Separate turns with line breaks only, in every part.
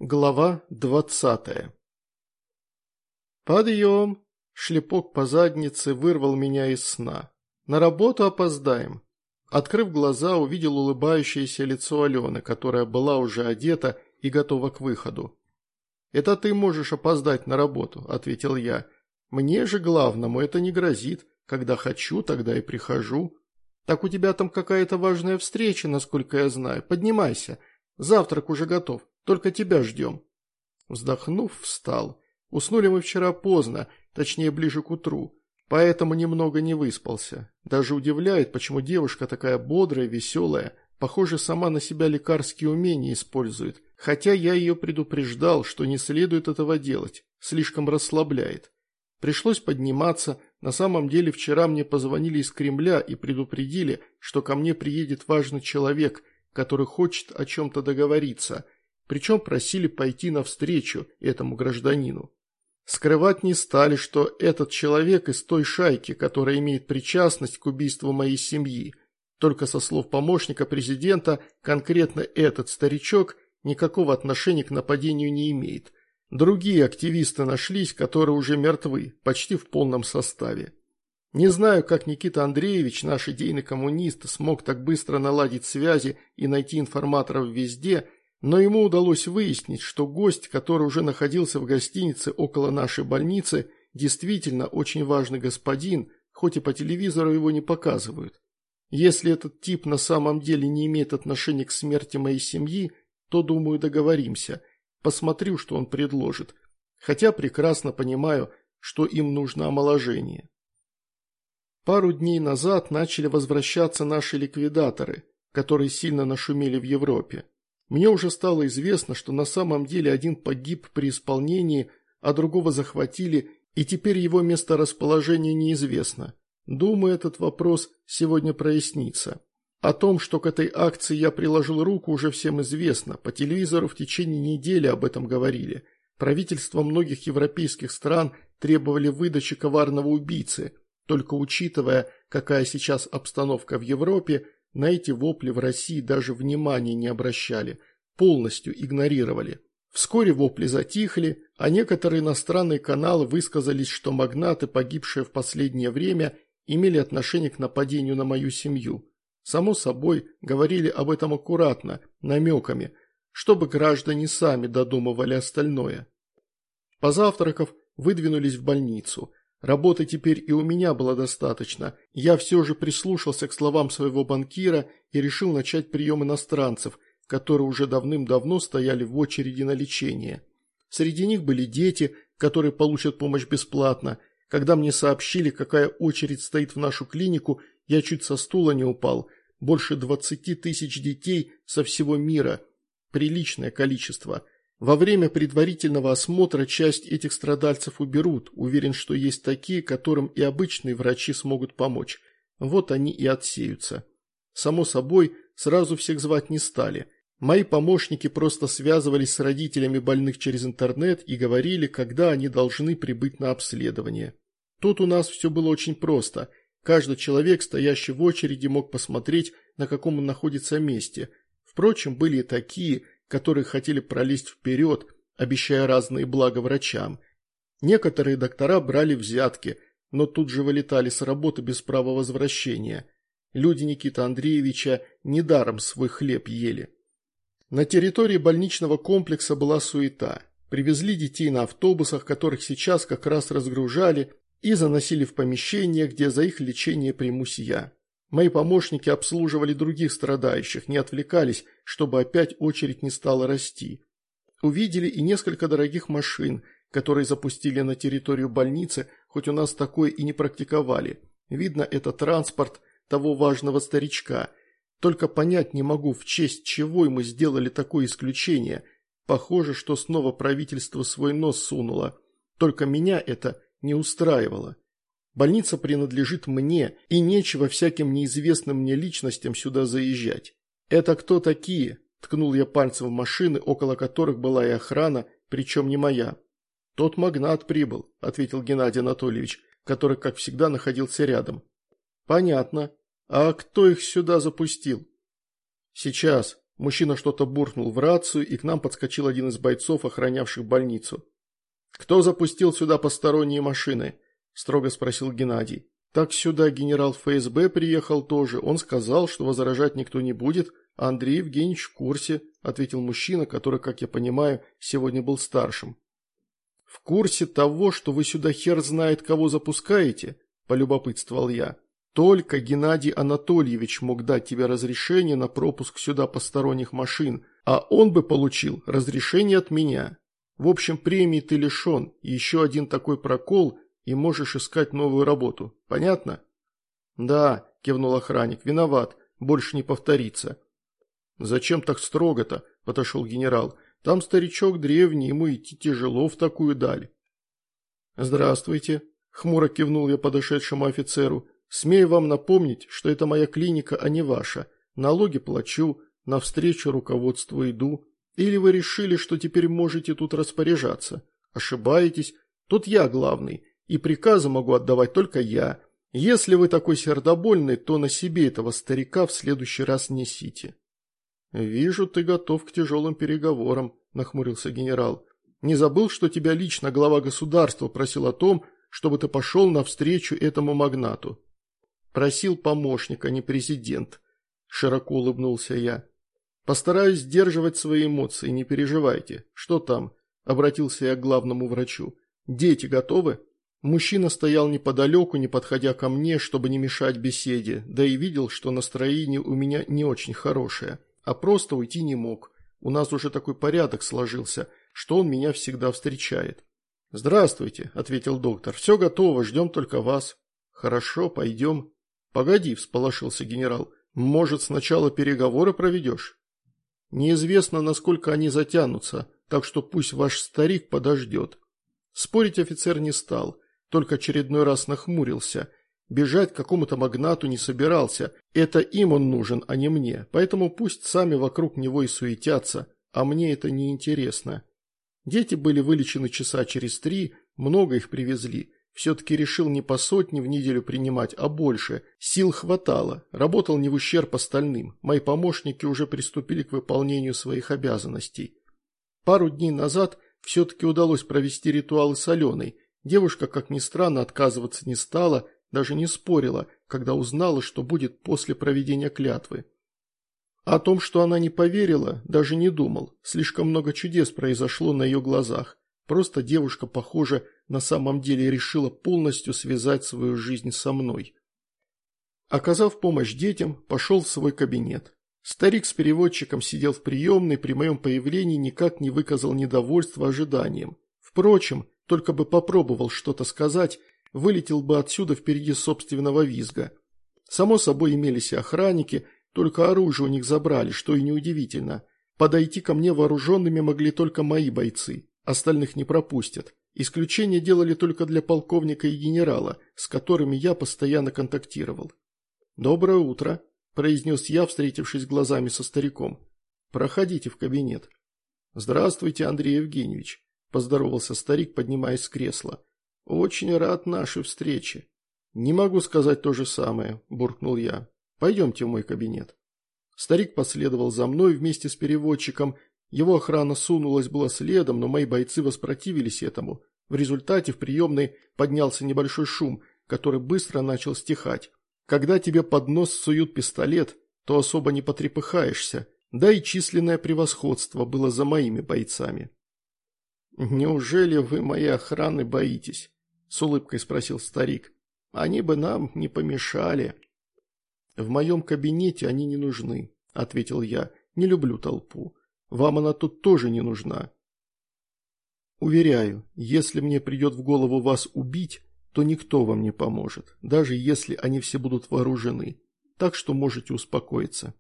Глава 20. «Подъем!» – шлепок по заднице вырвал меня из сна. «На работу опоздаем». Открыв глаза, увидел улыбающееся лицо Алены, которая была уже одета и готова к выходу. «Это ты можешь опоздать на работу», – ответил я. «Мне же главному это не грозит. Когда хочу, тогда и прихожу». «Так у тебя там какая-то важная встреча, насколько я знаю. Поднимайся. Завтрак уже готов. Только тебя ждем». Вздохнув, встал. Уснули мы вчера поздно, точнее ближе к утру, поэтому немного не выспался. Даже удивляет, почему девушка такая бодрая, веселая, похоже, сама на себя лекарские умения использует, хотя я ее предупреждал, что не следует этого делать, слишком расслабляет. Пришлось подниматься, на самом деле вчера мне позвонили из Кремля и предупредили, что ко мне приедет важный человек, который хочет о чем-то договориться. Причем просили пойти навстречу этому гражданину. Скрывать не стали, что этот человек из той шайки, которая имеет причастность к убийству моей семьи. Только со слов помощника президента, конкретно этот старичок никакого отношения к нападению не имеет. Другие активисты нашлись, которые уже мертвы, почти в полном составе. Не знаю, как Никита Андреевич, наш идейный коммунист, смог так быстро наладить связи и найти информаторов везде, но ему удалось выяснить, что гость, который уже находился в гостинице около нашей больницы, действительно очень важный господин, хоть и по телевизору его не показывают. Если этот тип на самом деле не имеет отношения к смерти моей семьи, то, думаю, договоримся. Посмотрю, что он предложит. Хотя прекрасно понимаю, что им нужно омоложение. Пару дней назад начали возвращаться наши ликвидаторы, которые сильно нашумели в Европе. Мне уже стало известно, что на самом деле один погиб при исполнении, а другого захватили, и теперь его месторасположение неизвестно. Думаю, этот вопрос сегодня прояснится. О том, что к этой акции я приложил руку, уже всем известно. По телевизору в течение недели об этом говорили. Правительства многих европейских стран требовали выдачи коварного убийцы. Только учитывая, какая сейчас обстановка в Европе, на эти вопли в России даже внимания не обращали, полностью игнорировали. Вскоре вопли затихли, а некоторые иностранные каналы высказались, что магнаты, погибшие в последнее время, имели отношение к нападению на мою семью. Само собой, говорили об этом аккуратно, намеками, чтобы граждане сами додумывали остальное. Позавтракав, выдвинулись в больницу. Работы теперь и у меня было достаточно. Я все же прислушался к словам своего банкира и решил начать прием иностранцев, которые уже давным-давно стояли в очереди на лечение. Среди них были дети, которые получат помощь бесплатно. Когда мне сообщили, какая очередь стоит в нашу клинику, я чуть со стула не упал. Больше 20 тысяч детей со всего мира. Приличное количество. Во время предварительного осмотра часть этих страдальцев уберут. Уверен, что есть такие, которым и обычные врачи смогут помочь. Вот они и отсеются. Само собой, сразу всех звать не стали. Мои помощники просто связывались с родителями больных через интернет и говорили, когда они должны прибыть на обследование. Тут у нас все было очень просто. Каждый человек, стоящий в очереди, мог посмотреть, на каком он находится месте. Впрочем, были и такие, которые хотели пролезть вперед, обещая разные блага врачам. Некоторые доктора брали взятки, но тут же вылетали с работы без права возвращения. Люди Никиты Андреевича недаром свой хлеб ели. На территории больничного комплекса была суета. Привезли детей на автобусах, которых сейчас как раз разгружали, и заносили в помещение, где за их лечение примусь я. Мои помощники обслуживали других страдающих, не отвлекались, чтобы опять очередь не стала расти. Увидели и несколько дорогих машин, которые запустили на территорию больницы, хоть у нас такое и не практиковали. Видно, это транспорт того важного старичка. Только понять не могу, в честь чего мы сделали такое исключение. Похоже, что снова правительство свой нос сунуло. Только меня это не устраивало. Больница принадлежит мне, и нечего всяким неизвестным мне личностям сюда заезжать. «Это кто такие?» – ткнул я пальцем в машины, около которых была и охрана, причем не моя. «Тот магнат прибыл», – ответил Геннадий Анатольевич, который, как всегда, находился рядом. «Понятно. А кто их сюда запустил?» «Сейчас», Мужчина что-то буркнул в рацию, и к нам подскочил один из бойцов, охранявших больницу. «Кто запустил сюда посторонние машины?» – строго спросил Геннадий. «Так сюда генерал ФСБ приехал тоже. Он сказал, что возражать никто не будет, а Андрей Евгеньевич в курсе», – ответил мужчина, который, как я понимаю, сегодня был старшим. «В курсе того, что вы сюда хер знает кого запускаете?» – полюбопытствовал я. «Только Геннадий Анатольевич мог дать тебе разрешение на пропуск сюда посторонних машин, а он бы получил разрешение от меня. В общем, премии ты лишен, еще один такой прокол, и можешь искать новую работу. Понятно?» «Да», – кивнул охранник, – «виноват, больше не повторится». «Зачем так строго-то?» – подошел генерал. «Там старичок древний, ему идти тяжело в такую даль». «Здравствуйте», – хмуро кивнул я подошедшему офицеру. «Смею вам напомнить, что это моя клиника, а не ваша. Налоги плачу, навстречу руководству иду. Или вы решили, что теперь можете тут распоряжаться? Ошибаетесь. Тут я главный, и приказы могу отдавать только я. Если вы такой сердобольный, то на себе этого старика в следующий раз несите». «Вижу, ты готов к тяжелым переговорам», – нахмурился генерал. «Не забыл, что тебя лично глава государства просил о том, чтобы ты пошел навстречу этому магнату?» «Просил помощник, а не президент», – широко улыбнулся я. «Постараюсь сдерживать свои эмоции, не переживайте. Что там?» – обратился я к главному врачу. «Дети готовы?» Мужчина стоял неподалеку, не подходя ко мне, чтобы не мешать беседе, да и видел, что настроение у меня не очень хорошее. А просто уйти не мог. У нас уже такой порядок сложился, что он меня всегда встречает. «Здравствуйте», – ответил доктор. «Все готово, ждем только вас». «Хорошо, пойдем». «Погоди», – всполошился генерал. «Может, сначала переговоры проведешь?» «Неизвестно, насколько они затянутся, так что пусть ваш старик подождет». Спорить офицер не стал, только очередной раз нахмурился. Бежать к какому-то магнату не собирался, это им он нужен, а не мне, поэтому пусть сами вокруг него и суетятся, а мне это не интересно. Дети были вылечены часа через 3, много их привезли. Все-таки решил не по сотне в неделю принимать, а больше. Сил хватало, работал не в ущерб остальным. Мои помощники уже приступили к выполнению своих обязанностей. Пару дней назад все-таки удалось провести ритуалы с Аленой. Девушка, как ни странно, отказываться не стала, даже не спорила, когда узнала, что будет после проведения клятвы. О том, что она не поверила, даже не думал. Слишком много чудес произошло на ее глазах. Просто девушка, похоже, на самом деле решила полностью связать свою жизнь со мной. Оказав помощь детям, пошел в свой кабинет. Старик с переводчиком сидел в приемной, при моем появлении никак не выказал недовольства ожиданием. Впрочем, только бы попробовал что-то сказать, вылетел бы отсюда впереди собственного визга. Само собой имелись и охранники, только оружие у них забрали, что и неудивительно. Подойти ко мне вооруженными могли только мои бойцы, остальных не пропустят. Исключение делали только для полковника и генерала, с которыми я постоянно контактировал. «Доброе утро», – произнес я, встретившись глазами со стариком. «Проходите в кабинет». «Здравствуйте, Андрей Евгеньевич», – поздоровался старик, поднимаясь с кресла. «Очень рад нашей встрече». «Не могу сказать то же самое», – буркнул я. «Пойдемте в мой кабинет». Старик последовал за мной вместе с переводчиком. Его охрана сунулась была следом, но мои бойцы воспротивились этому. В результате в приемной поднялся небольшой шум, который быстро начал стихать. Когда тебе под нос суют пистолет, то особо не потрепыхаешься, да и численное превосходство было за моими бойцами. «Неужели вы моей охраны боитесь?» – с улыбкой спросил старик. «Они бы нам не помешали». «В моем кабинете они не нужны», – ответил я. «Не люблю толпу. Вам она тут тоже не нужна. Уверяю, если мне придет в голову вас убить, то никто вам не поможет, даже если они все будут вооружены. Так что можете успокоиться».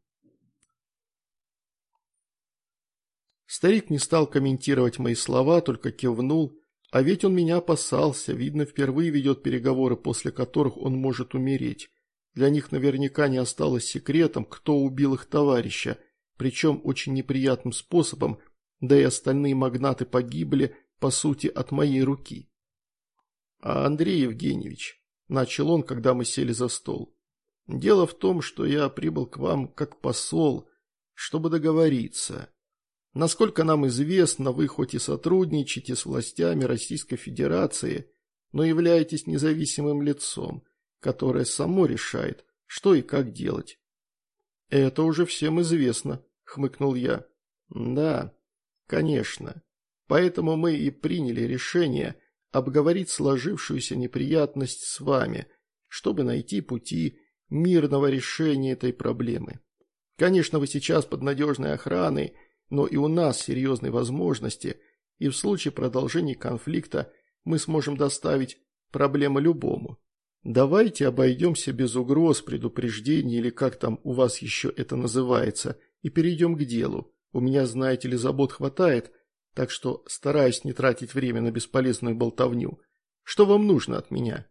Старик не стал комментировать мои слова, только кивнул. А ведь он меня опасался, видно, впервые ведет переговоры, после которых он может умереть. Для них наверняка не осталось секретом, кто убил их товарища, причем очень неприятным способом, да и остальные магнаты погибли, по сути, от моей руки. «А Андрей Евгеньевич», – начал он, когда мы сели за стол, – «дело в том, что я прибыл к вам как посол. чтобы договориться. Насколько нам известно, вы хоть и сотрудничаете с властями Российской Федерации, но являетесь независимым лицом, которое само решает, что и как делать». «Это уже всем известно», – хмыкнул я. «Да, конечно. Поэтому мы и приняли решение обговорить сложившуюся неприятность с вами, чтобы найти пути мирного решения этой проблемы. Конечно, вы сейчас под надежной охраной, но и у нас серьезные возможности, и в случае продолжения конфликта мы сможем доставить проблемы любому. Давайте обойдемся без угроз, предупреждений или как там у вас еще это называется, и перейдем к делу. У меня, знаете ли, забот хватает, так что стараюсь не тратить время на бесполезную болтовню. Что вам нужно от меня?»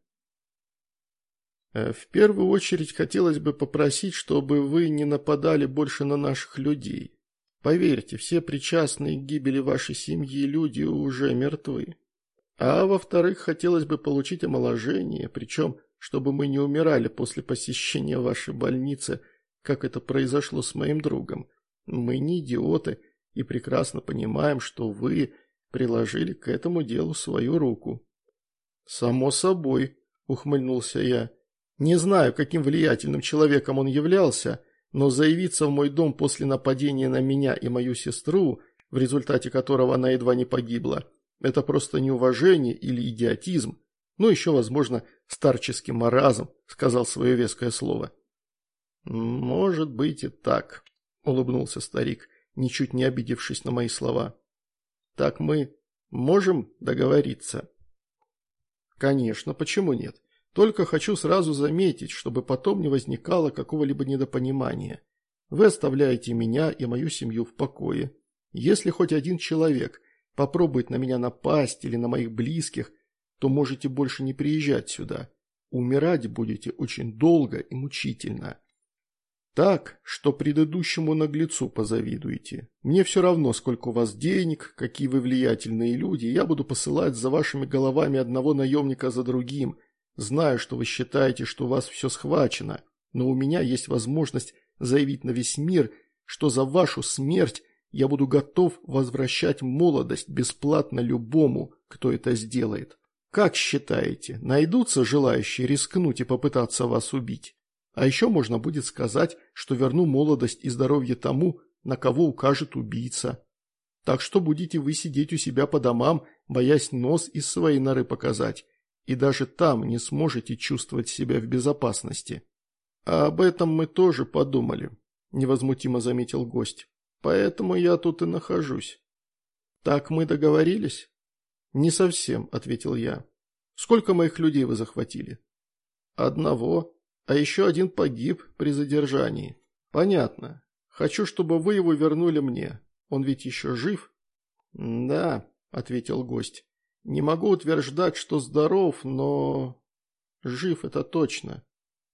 «В первую очередь хотелось бы попросить, чтобы вы не нападали больше на наших людей. Поверьте, все причастные к гибели вашей семьи люди уже мертвы. А во-вторых, хотелось бы получить омоложение, причем, чтобы мы не умирали после посещения вашей больницы, как это произошло с моим другом. Мы не идиоты и прекрасно понимаем, что вы приложили к этому делу свою руку». «Само собой», – ухмыльнулся я. «Не знаю, каким влиятельным человеком он являлся, но заявиться в мой дом после нападения на меня и мою сестру, в результате которого она едва не погибла, это просто неуважение или идиотизм, ну еще, возможно, старческий маразм», – сказал свое веское слово. «Может быть и так», – улыбнулся старик, ничуть не обидевшись на мои слова. «Так мы можем договориться?» «Конечно, почему нет? Только хочу сразу заметить, чтобы потом не возникало какого-либо недопонимания. Вы оставляете меня и мою семью в покое. Если хоть один человек попробует на меня напасть или на моих близких, то можете больше не приезжать сюда. Умирать будете очень долго и мучительно. Так, что предыдущему наглецу позавидуете. Мне все равно, сколько у вас денег, какие вы влиятельные люди, я буду посылать за вашими головами одного наемника за другим. Знаю, что вы считаете, что у вас все схвачено, но у меня есть возможность заявить на весь мир, что за вашу смерть я буду готов возвращать молодость бесплатно любому, кто это сделает. Как считаете, найдутся желающие рискнуть и попытаться вас убить? А еще можно будет сказать, что верну молодость и здоровье тому, на кого укажет убийца. Так что будете вы сидеть у себя по домам, боясь нос из своей норы показать, и даже там не сможете чувствовать себя в безопасности». «А об этом мы тоже подумали», – невозмутимо заметил гость. «Поэтому я тут и нахожусь». «Так мы договорились?» «Не совсем», – ответил я. «Сколько моих людей вы захватили?» «Одного, а еще один погиб при задержании». «Понятно. Хочу, чтобы вы его вернули мне. Он ведь еще жив?» «Да», – ответил гость. «Не могу утверждать, что здоров, но жив это точно».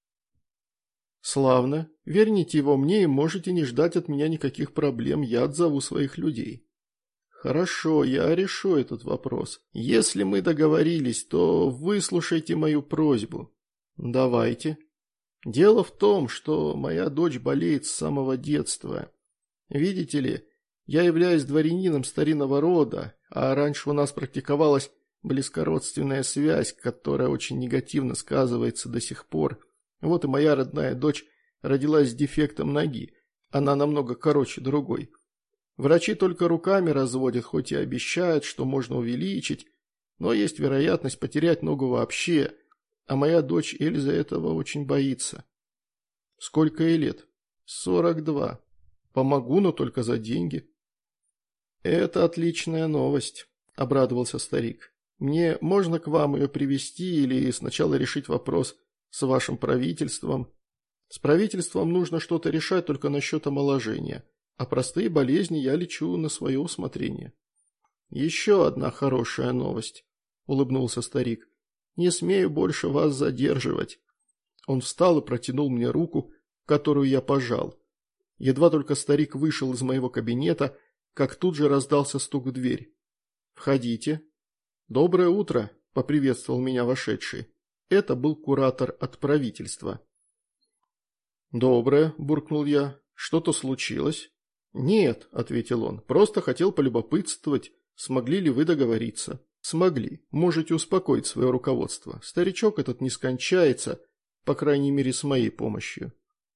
«Славно. Верните его мне и можете не ждать от меня никаких проблем, я отзову своих людей». «Хорошо, я решу этот вопрос. Если мы договорились, то выслушайте мою просьбу». «Давайте». «Дело в том, что моя дочь болеет с самого детства. Видите ли, я являюсь дворянином старинного рода, а раньше у нас практиковалась близкородственная связь, которая очень негативно сказывается до сих пор. Вот и моя родная дочь родилась с дефектом ноги, она намного короче другой. Врачи только руками разводят, хоть и обещают, что можно увеличить, но есть вероятность потерять ногу вообще, а моя дочь Эльза этого очень боится». «Сколько ей лет?» 42. «Помогу, но только за деньги». «Это отличная новость», – обрадовался старик. «Мне можно к вам ее привезти или сначала решить вопрос с вашим правительством?» «С правительством нужно что-то решать только насчет омоложения, а простые болезни я лечу на свое усмотрение». «Еще одна хорошая новость», – улыбнулся старик. «Не смею больше вас задерживать». Он встал и протянул мне руку, которую я пожал. Едва только старик вышел из моего кабинета, как тут же раздался стук в дверь. «Входите». «Доброе утро», – поприветствовал меня вошедший. Это был куратор от правительства. «Доброе», – буркнул я. «Что-то случилось?» «Нет», – ответил он, – «просто хотел полюбопытствовать, смогли ли вы договориться». «Смогли. Можете успокоить свое руководство. Старичок этот не скончается, по крайней мере, с моей помощью».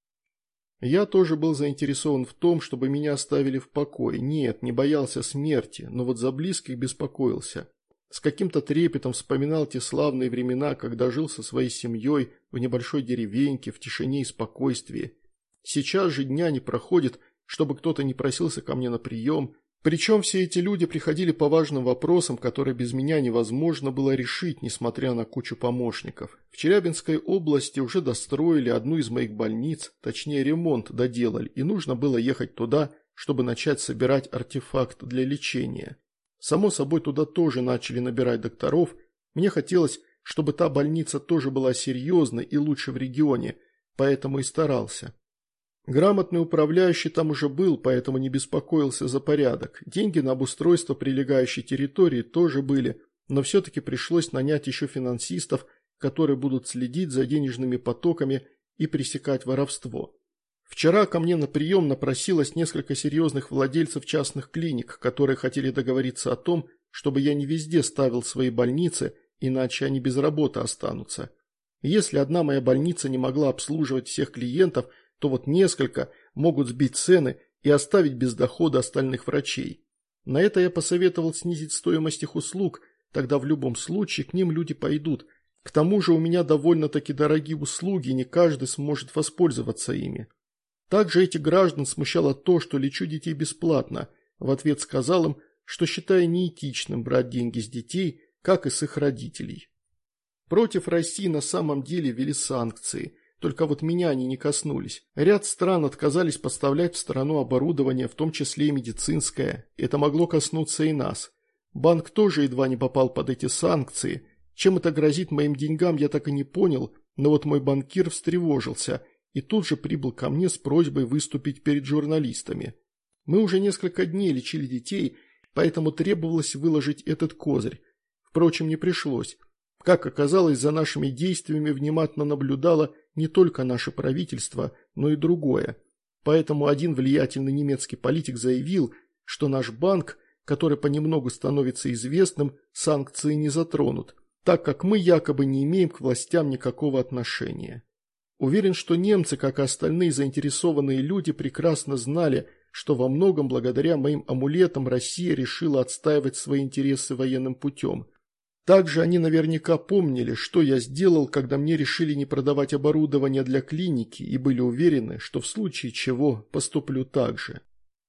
Я тоже был заинтересован в том, чтобы меня оставили в покое. Нет, не боялся смерти, но вот за близких беспокоился. С каким-то трепетом вспоминал те славные времена, когда жил со своей семьей в небольшой деревеньке, в тишине и спокойствии. Сейчас же дня не проходит, чтобы кто-то не просился ко мне на прием. Причем все эти люди приходили по важным вопросам, которые без меня невозможно было решить, несмотря на кучу помощников. В Челябинской области уже достроили одну из моих больниц, точнее ремонт доделали, и нужно было ехать туда, чтобы начать собирать артефакт для лечения. Само собой, туда тоже начали набирать докторов. Мне хотелось, чтобы та больница тоже была серьезной и лучше в регионе, поэтому и старался. Грамотный управляющий там уже был, поэтому не беспокоился за порядок. Деньги на обустройство прилегающей территории тоже были, но все-таки пришлось нанять еще финансистов, которые будут следить за денежными потоками и пресекать воровство. Вчера ко мне на прием напросилось несколько серьезных владельцев частных клиник, которые хотели договориться о том, чтобы я не везде ставил свои больницы, иначе они без работы останутся. Если одна моя больница не могла обслуживать всех клиентов, то вот несколько могут сбить цены и оставить без дохода остальных врачей. На это я посоветовал снизить стоимость их услуг, тогда в любом случае к ним люди пойдут. К тому же у меня довольно-таки дорогие услуги, не каждый сможет воспользоваться ими. Также этих граждан смущало то, что лечу детей бесплатно. В ответ сказал им, что считаю неэтичным брать деньги с детей, как и с их родителей. Против России на самом деле ввели санкции. Только вот меня они не коснулись. Ряд стран отказались поставлять в страну оборудование, в том числе и медицинское. Это могло коснуться и нас. Банк тоже едва не попал под эти санкции. Чем это грозит моим деньгам, я так и не понял, но вот мой банкир встревожился и тут же прибыл ко мне с просьбой выступить перед журналистами. Мы уже несколько дней лечили детей, поэтому требовалось выложить этот козырь. Впрочем, не пришлось. Как оказалось, за нашими действиями внимательно наблюдало не только наше правительство, но и другое. Поэтому один влиятельный немецкий политик заявил, что наш банк, который понемногу становится известным, санкции не затронут, так как мы якобы не имеем к властям никакого отношения. Уверен, что немцы, как и остальные заинтересованные люди, прекрасно знали, что во многом благодаря моим амулетам Россия решила отстаивать свои интересы военным путем. Также они наверняка помнили, что я сделал, когда мне решили не продавать оборудование для клиники и были уверены, что в случае чего поступлю так же.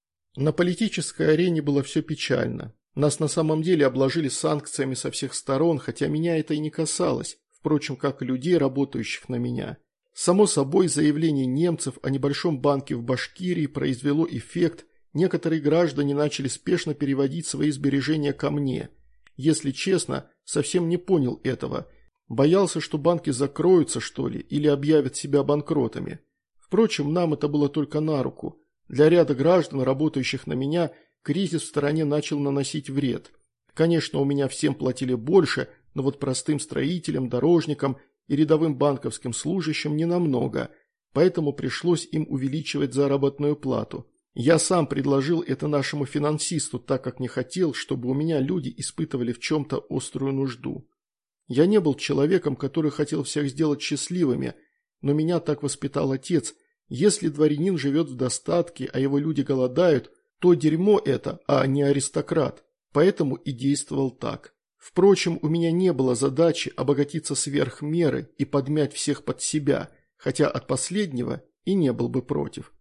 На политической арене было все печально. Нас на самом деле обложили санкциями со всех сторон, хотя меня это и не касалось, впрочем, как и людей, работающих на меня. Само собой, заявление немцев о небольшом банке в Башкирии произвело эффект, некоторые граждане начали спешно переводить свои сбережения ко мне. Если честно, совсем не понял этого. Боялся, что банки закроются, что ли, или объявят себя банкротами. Впрочем, нам это было только на руку. Для ряда граждан, работающих на меня, кризис в стране начал наносить вред. Конечно, у меня всем платили больше, но вот простым строителям, дорожникам и рядовым банковским служащим не намного, поэтому пришлось им увеличивать заработную плату. Я сам предложил это нашему финансисту, так как не хотел, чтобы у меня люди испытывали в чем-то острую нужду. Я не был человеком, который хотел всех сделать счастливыми, но меня так воспитал отец. Если дворянин живет в достатке, а его люди голодают, то дерьмо это, а не аристократ, поэтому и действовал так. Впрочем, у меня не было задачи обогатиться сверх меры и подмять всех под себя, хотя от последнего и не был бы против.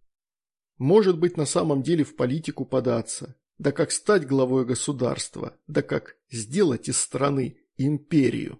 Может быть, на самом деле в политику податься, да как стать главой государства, да как сделать из страны империю.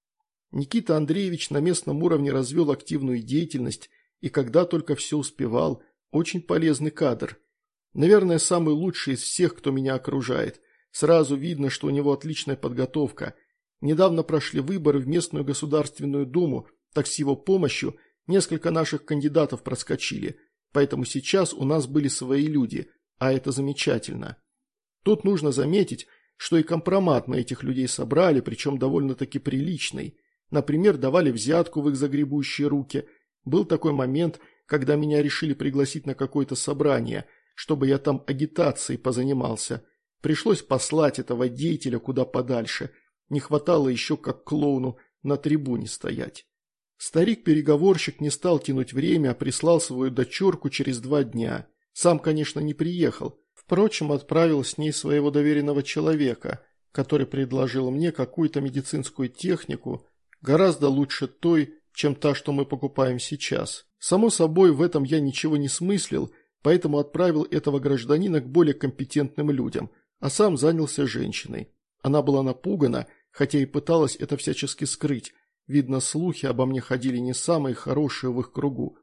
Никита Андреевич на местном уровне развел активную деятельность и когда только все успевал, очень полезный кадр. Наверное, самый лучший из всех, кто меня окружает. Сразу видно, что у него отличная подготовка. Недавно прошли выборы в местную Государственную Думу, так с его помощью несколько наших кандидатов проскочили. Поэтому сейчас у нас были свои люди, а это замечательно. Тут нужно заметить, что и компромат на этих людей собрали, причем довольно-таки приличный. Например, давали взятку в их загребущие руки. Был такой момент, когда меня решили пригласить на какое-то собрание. чтобы я там агитацией позанимался. Пришлось послать этого деятеля куда подальше. Не хватало еще как клоуну на трибуне стоять. Старик-переговорщик не стал тянуть время, а прислал свою дочурку через 2 дня. Сам, конечно, не приехал. Впрочем, отправил с ней своего доверенного человека, который предложил мне какую-то медицинскую технику, гораздо лучше той, чем та, что мы покупаем сейчас. Само собой, в этом я ничего не смыслил, поэтому отправил этого гражданина к более компетентным людям, а сам занялся женщиной. Она была напугана, хотя и пыталась это всячески скрыть. Видно, слухи обо мне ходили не самые хорошие в их кругу.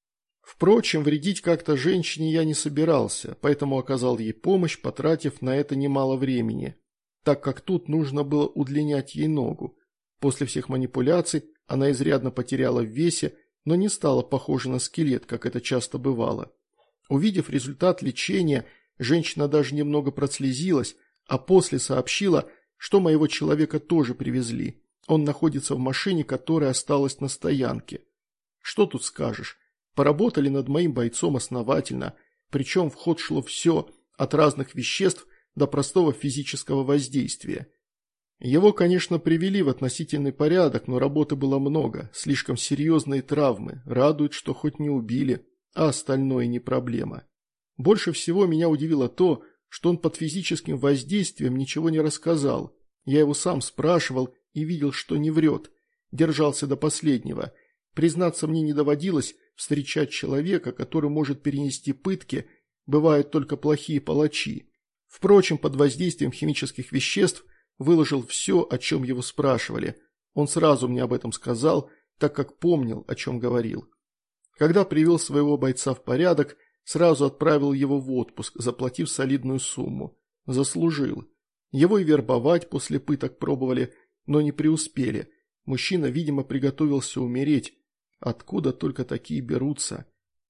Впрочем, вредить как-то женщине я не собирался, поэтому оказал ей помощь, потратив на это немало времени, так как тут нужно было удлинять ей ногу. После всех манипуляций она изрядно потеряла в весе, но не стала похожа на скелет, как это часто бывало. Увидев результат лечения, женщина даже немного прослезилась, а после сообщила, что моего человека тоже привезли. Он находится в машине, которая осталась на стоянке. Что тут скажешь? Поработали над моим бойцом основательно, причем в ход шло все, от разных веществ до простого физического воздействия. Его, конечно, привели в относительный порядок, но работы было много, слишком серьезные травмы, радует, что хоть не убили, а остальное не проблема. Больше всего меня удивило то, что он под физическим воздействием ничего не рассказал. Я его сам спрашивал и видел, что не врет, держался до последнего. Признаться, мне не доводилось встречать человека, который может перенести пытки, бывают только плохие палачи. Впрочем, под воздействием химических веществ выложил все, о чем его спрашивали. Он сразу мне об этом сказал, так как помнил, о чем говорил. Когда привел своего бойца в порядок, сразу отправил его в отпуск, заплатив солидную сумму. Заслужил. Его и вербовать после пыток пробовали, но не преуспели. Мужчина, видимо, приготовился умереть. Откуда только такие берутся?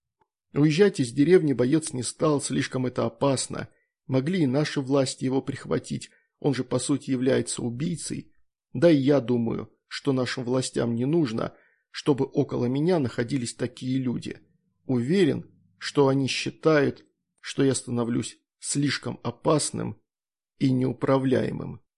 Уезжать из деревни боец не стал, слишком это опасно. Могли и наши власти его прихватить, он же по сути является убийцей. Да и я думаю, что нашим властям не нужно, чтобы около меня находились такие люди. Уверен, что они считают, что я становлюсь слишком опасным и неуправляемым.